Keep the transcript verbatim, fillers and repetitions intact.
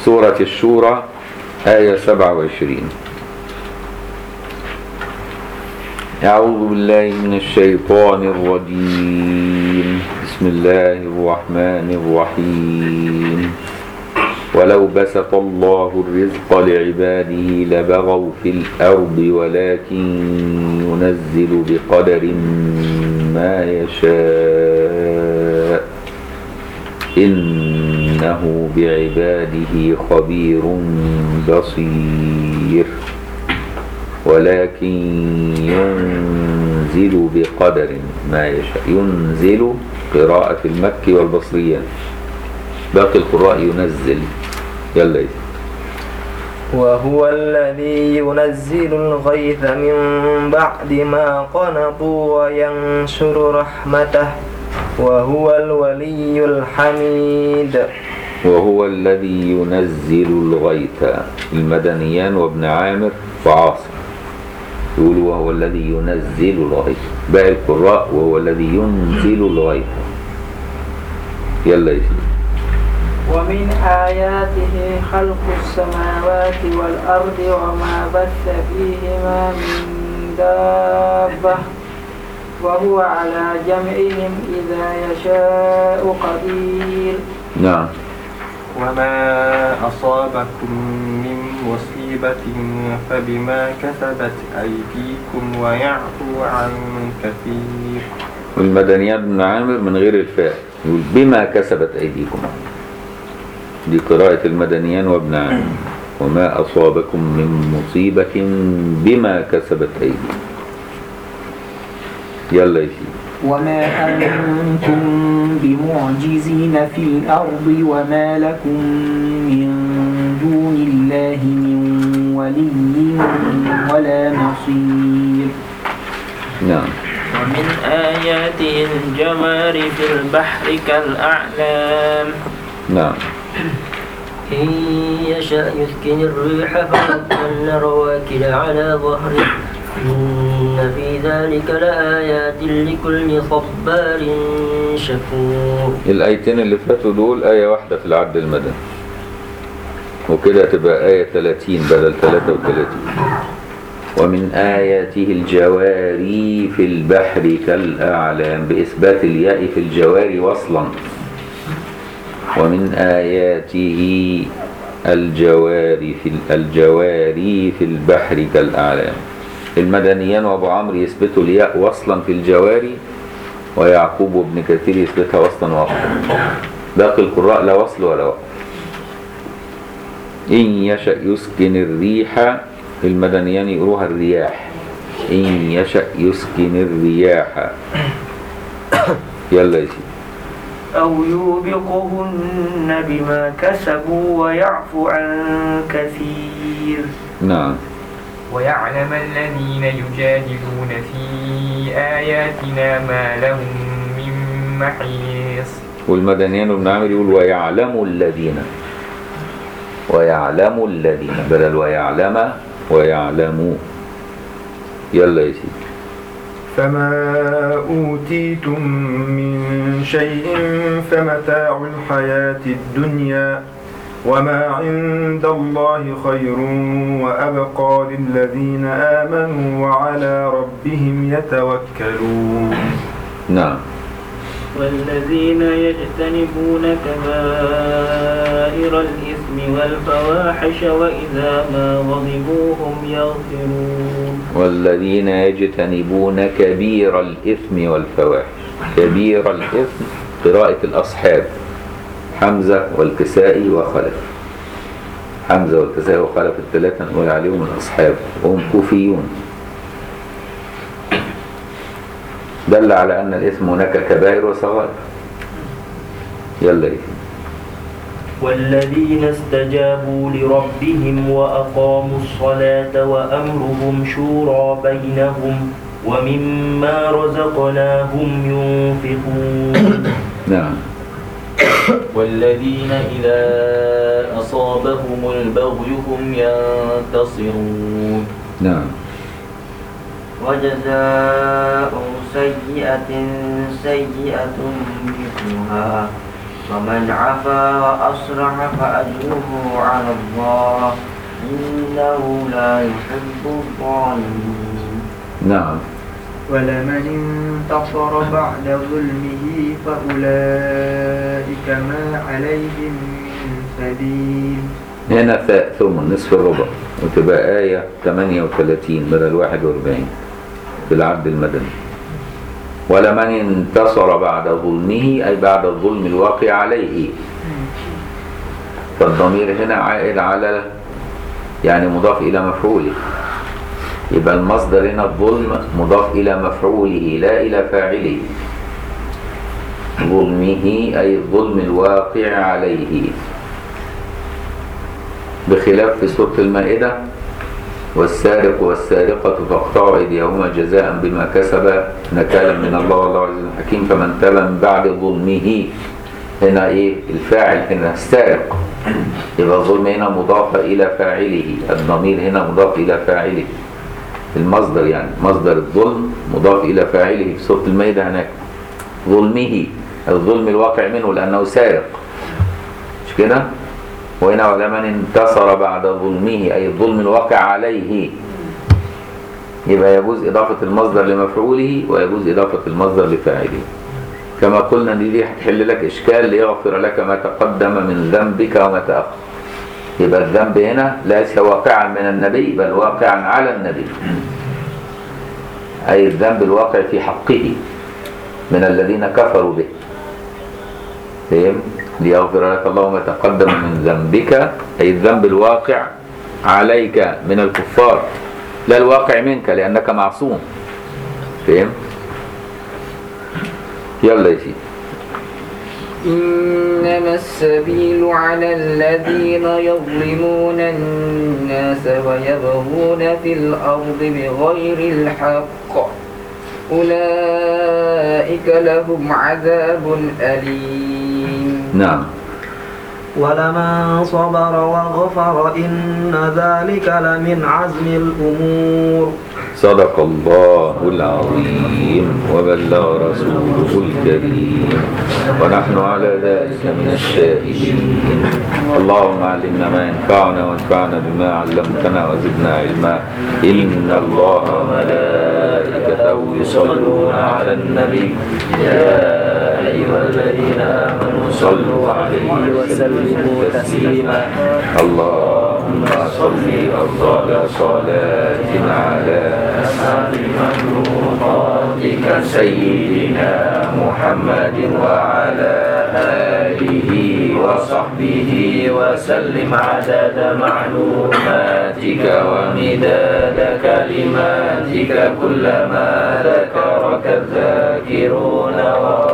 سورة الشورى آية سبعة وعشرين. أعوذ بالله من الشيطان الرجيم. بسم الله الرحمن الرحيم. ولو بسط الله الرزق لعباده لبغوا في الأرض ولكن ينزل بقدر ما يشاء إنه بعباده خبير بصير. ولكن ينزل بقدر ما يشاء. ينزل قراءة المكي والبصريين، باقي القراء ينزل. يلا يا وهو الذي ينزل الغيث من بعد ما قنطوا وينشر رحمته وهو الولي الحميد. وهو الذي ينزل الغيث. المدنيان وابن عامر وعاصم يقولوا وهو الذي ينزل الغيث. باقي القراء وهو الذي ينزل الغيث. يلا يا سيدي. ومن آياته خلق السماوات والأرض وما بث فيهما من دابة وهو على جمعهم إذا يشاء قدير. نعم. وما أصابكم من مصيبة فبما كسبت أيديكم ويعفو عن كثير. والمدنيات بن عامر من غير الفاء يقول بما كسبت أيديكم. دي قراءة المدنيان وابن عامر. وما أصابكم من مصيبة بما كسبت أيديكم. يلا يا سيدي. وما أنتم بمعجزين في الأرض وما لكم من دون الله من ولي ولا نصير. نعم. ومن آياته الجوار في البحر كالأعلام. نعم. إن يشاء يسكن الريح فيظللن رواكد على ظهره إن في ذلك لآيات لكل صبار شكور. الآيتين اللي فاتوا دول آية واحدة في العد المدني، وكده تبقى آية ثلاثين بدل ثلاثة وثلاثين. ومن آياته الجواري في البحر كالأعلام بإثبات الياء في الجواري وصلا. ومن آياته الجواري في الجواري في البحر كالأعلام. المدنيان وابو عمرو يثبتوا الياء وصلا في الجواري، ويعقوب وابن كثير يثبتها وصلا وقفا. باقي القراء لا وصل ولا وقف. إن يشأ يسكن الريح. المدنيان يقروها الرياح. إن يشأ يسكن الرياح. يلا يا سيدي. أو يوبقهن بما كسبوا ويعفو عن كثير. نعم. ويعلم الذين يجادلون في آياتنا ما لهم من محيص. والمدنيان وابن عامر يقول ويعلم الذين. ويعلم الذين بدل ويعلم ويعلموا. يلا يا سيدي. فما أوتيتم من شيء فمتاع الحياة الدنيا وما عند الله خير وأبقى للذين آمنوا وعلى ربهم يتوكلون. نعم. والذين يجتنبون كبائر الإثم والفواحش وإذا ما غضبوا هم يغفرون. والذين يجتنبون كبير الإثم والفواحش. كبير الإثم قراءة الأصحاب حمزة والكسائي وخلف. حمزة والكسائي وخلف الثلاثة نقول عليهم الأصحاب وهم كوفيون. دل على أن الإثم هناك كبائر وصغائر. يلا يا والذين استجابوا لربهم وأقاموا الصلاة وأمرهم شورى بينهم ومما رزقناهم ينفقون. نعم. والذين إذا أصابهم البغي هم ينتصرون. نعم. وجزاء سيئة سيئة مثلها فمن عفا وأصلح فأجره على الله إنه لا يحب الظالمين. نعم. ولمن انتصر بعد ظلمه فأولئك ما عليهم من سبيل. هنا ثاء ثم نصف الربع وتبقى آية ثمانية وثلاثين بدل واحد وأربعين في العبد المدني. ولمن انتصر بعد ظلمه أي بعد الظلم الواقع عليه، فالضمير هنا عائد على يعني مضاف إلى مفعوله، يبقى المصدر هنا الظلم مضاف إلى مفعوله لا إلى فاعله. ظلمه أي الظلم الواقع عليه، بخلاف في سورة المائدة والسارق والسارقة فاقطعوا أيديهما جزاء بما كسبا نكالا من الله والله عزيز حكيم. فمن تاب من بعد ظلمه، هنا إيه الفاعل هنا السارق، يبقى الظلم هنا مضاف إلى فاعله، الضمير هنا مضاف إلى فاعله، المصدر يعني مصدر الظلم مضاف إلى فاعله في سورة المائدة هناك. ظلمه الظلم الواقع منه لأنه سارق، مش كده؟ وهنا ولمن انتصر بعد ظلمه أي الظلم الواقع عليه، يبقى يجوز إضافة المصدر لمفعوله ويجوز إضافة المصدر لفاعله. كما قلنا دي دي هتحل لك إشكال ليغفر لك ما تقدم من ذنبك وما تأخر. يبقى الذنب هنا ليس واقعا من النبي بل واقعا على النبي، أي الذنب الواقع في حقه من الذين كفروا به. فهم؟ ليغفر لك الله ما تقدم من ذنبك أي الذنب الواقع عليك من الكفار، لا الواقع منك لأنك معصوم. فهم؟ يلا يا سيدي. إنما السبيل على الذين يظلمون الناس ويبغون في الأرض بغير الحق أولئك لهم عذاب أليم. نعم. ولمن صبر وغفر إن ذلك لمن عزم الأمور. صدق الله العظيم وبلغ رسوله الكريم ونحن على ذلك من الشاهدين. اللهم علمنا ما ينفعنا وانفعنا بما علمتنا وزدنا علما. إن الله وملائكته يصلون على النبي يا أيها الذين آمنوا صلوا عليه وسلموا تسليما. اللهم صل أفضل صلاة على أسعد مخلوقاتك سيدنا محمد وعلى آله وصحبه وسلم عدد معلوماتك ومداد كلماتك كلما ذكرك الذاكرون.